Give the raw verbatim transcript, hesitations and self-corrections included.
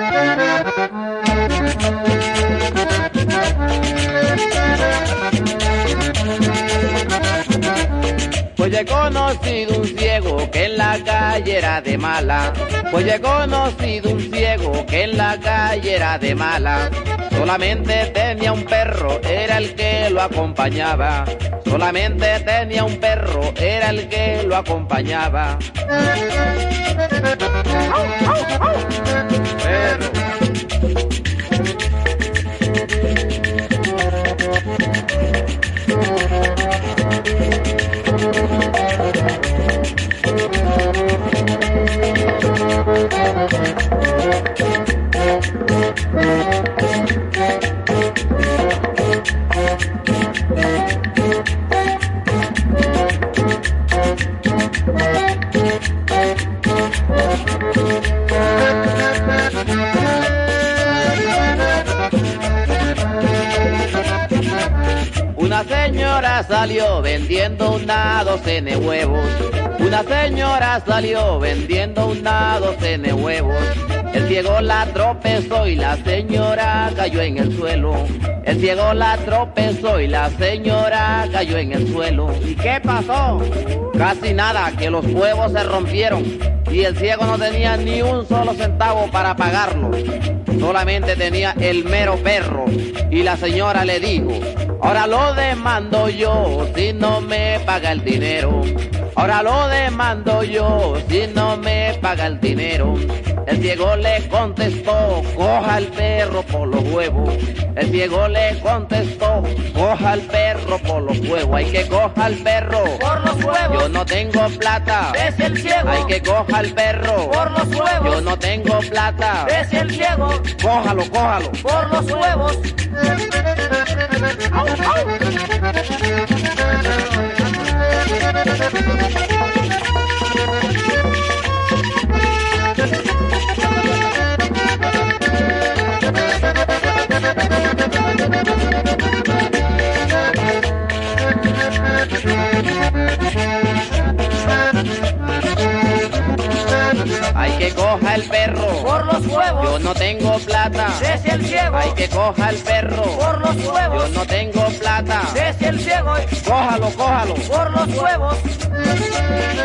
Pues he conocido un ciego que en la calle era de mala. Pues he conocido un ciego que en la calle era de mala. Solamente tenía un perro, era el que lo acompañaba. Solamente tenía un perro, era el que lo acompañaba. Perro. Una señora salió vendiendo una docena de huevos. Una señora salió vendiendo una docena de huevos. El ciego la tropezó y la señora cayó en el suelo. El ciego la tropezó y la señora cayó en el suelo. ¿Y qué pasó? Casi nada, que los huevos se rompieron y el ciego no tenía ni un solo centavo para pagarlo. Solamente tenía el mero perro y la señora le dijo: ahora lo demando yo si no me paga el dinero. Ahora lo demando yo si no me paga el dinero. El ciego le contestó: coja el perro por los huevos. El ciego le contestó: coja el perro por los huevos. Hay que coja el perro por los huevos. Yo no tengo plata. Desde el ciego. Hay que coja el perro por los huevos. Yo no tengo plata. Desde el ciego. Cójalo, cójalo. Por los huevos. ¡Au, au! Hay que coja el perro por los huevos. Yo no tengo plata. Desde el ciego. Hay que coja el perro por los huevos. Yo no tengo plata. Desde el ciego. Cójalo, cójalo. Por los huevos.